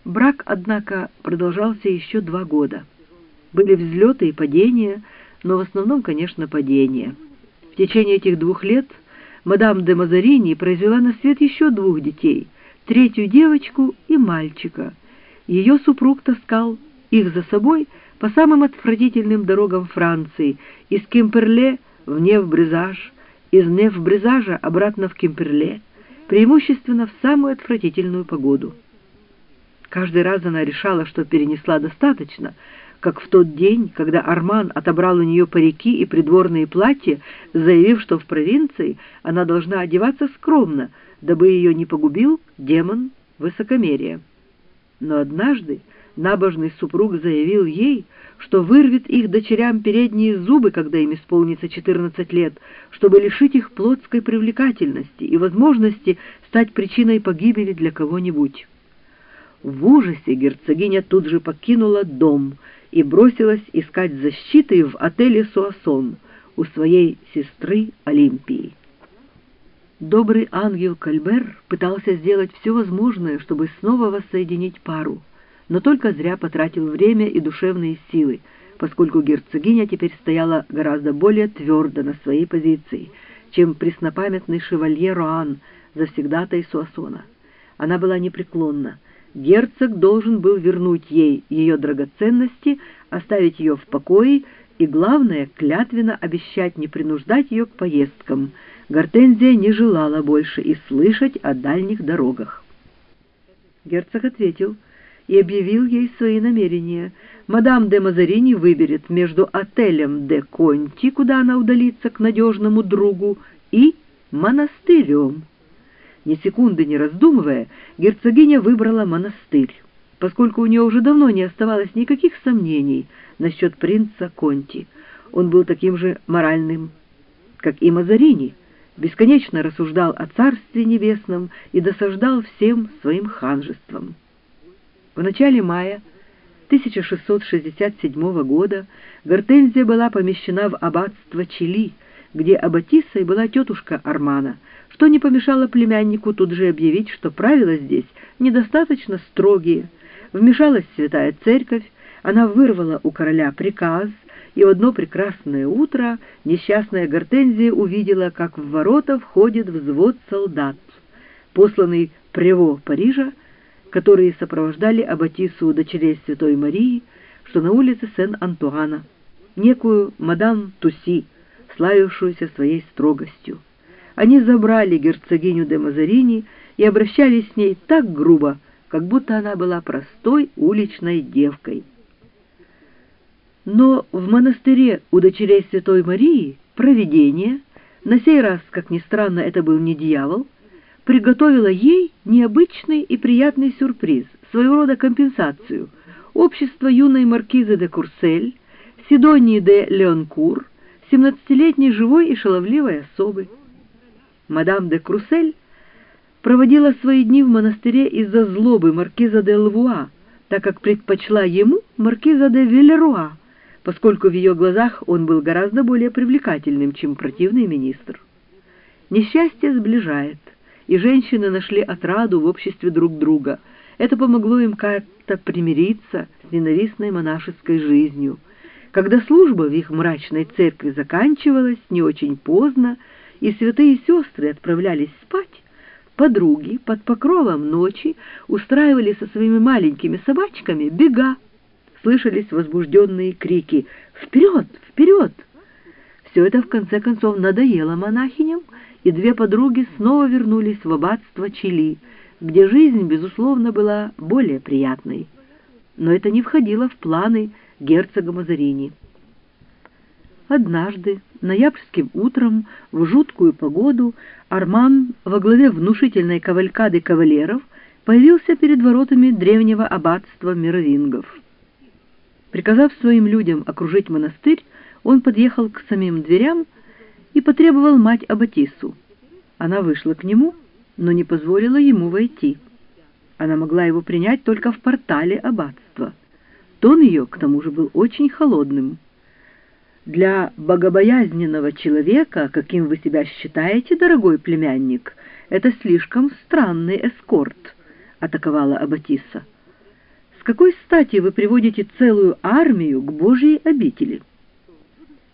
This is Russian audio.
Брак, однако, продолжался еще 2 года. Были взлеты и падения, но в основном, конечно, падения. В течение этих 2 лет мадам де Мазарини произвела на свет еще 2 детей, 3-ю девочку и мальчика. Ее супруг таскал их за собой по самым отвратительным дорогам Франции, из Кимперле в Неф-Бризаж, из Неф-Бризажа обратно в Кимперле, преимущественно в самую отвратительную погоду. Каждый раз она решала, что перенесла достаточно, как в тот день, когда Арман отобрал у нее парики и придворные платья, заявив, что в провинции она должна одеваться скромно, дабы ее не погубил демон высокомерия. Но однажды набожный супруг заявил ей, что вырвет их дочерям передние зубы, когда им исполнится 14 лет, чтобы лишить их плотской привлекательности и возможности стать причиной погибели для кого-нибудь. В ужасе герцогиня тут же покинула дом и бросилась искать защиты в отеле «Суассон» у своей сестры Олимпии. Добрый ангел Кальбер пытался сделать все возможное, чтобы снова воссоединить пару, но только зря потратил время и душевные силы, поскольку герцогиня теперь стояла гораздо более твердо на своей позиции, чем преснопамятный шевалье Роан, завсегдатай Суассона. Она была непреклонна. Герцог должен был вернуть ей ее драгоценности, оставить ее в покое и, главное, клятвенно обещать не принуждать ее к поездкам. Гортензия не желала больше и слышать о дальних дорогах. Герцог ответил и объявил ей свои намерения. Мадам де Мазарини выберет между отелем де Конти, куда она удалится к надежному другу, и монастырем. Ни секунды не раздумывая, герцогиня выбрала монастырь, поскольку у нее уже давно не оставалось никаких сомнений насчет принца Конти. Он был таким же моральным, как и Мазарини, бесконечно рассуждал о Царстве Небесном и досаждал всем своим ханжеством. В начале мая 1667 года Гортензия была помещена в аббатство Чили, где аббатиссой была тетушка Армана, что не помешало племяннику тут же объявить, что правила здесь недостаточно строгие. Вмешалась Святая Церковь, она вырвала у короля приказ, и в одно прекрасное утро несчастная Гортензия увидела, как в ворота входит взвод солдат, посланный прево Парижа, которые сопровождали аббатиссу дочерей Святой Марии, что на улице Сен-Антуана, некую мадам Туси, славившуюся своей строгостью. Они забрали герцогиню де Мазарини и обращались с ней так грубо, как будто она была простой уличной девкой. Но в монастыре у дочерей Святой Марии провидение, на сей раз, как ни странно, это был не дьявол, приготовило ей необычный и приятный сюрприз, своего рода компенсацию. Общество юной маркизы де Курсель, Сидонии де Леонкур, 17-летней живой и шаловливой особы. Мадам де Курсель проводила свои дни в монастыре из-за злобы маркиза де Лавуа, так как предпочла ему маркиза де Вильеруа, поскольку в ее глазах он был гораздо более привлекательным, чем противный министр. Несчастье сближает, и женщины нашли отраду в обществе друг друга. Это помогло им как-то примириться с ненавистной монашеской жизнью. Когда служба в их мрачной церкви заканчивалась не очень поздно, и святые сестры отправлялись спать, подруги под покровом ночи устраивали со своими маленькими собачками бега. Слышались возбужденные крики «Вперед! Вперед!». Все это в конце концов надоело монахиням, и 2 подруги снова вернулись в аббатство Чили, где жизнь, безусловно, была более приятной. Но это не входило в планы герцога Мазарини. Однажды, ноябрьским утром, в жуткую погоду, Арман во главе внушительной кавалькады кавалеров появился перед воротами древнего аббатства Меровингов. Приказав своим людям окружить монастырь, он подъехал к самим дверям и потребовал мать аббатиссу. Она вышла к нему, но не позволила ему войти. Она могла его принять только в портале аббатства. Тон ее, к тому же, был очень холодным. «Для богобоязненного человека, каким вы себя считаете, дорогой племянник, это слишком странный эскорт», — атаковала аббатисса. какой стати вы приводите целую армию к Божьей обители?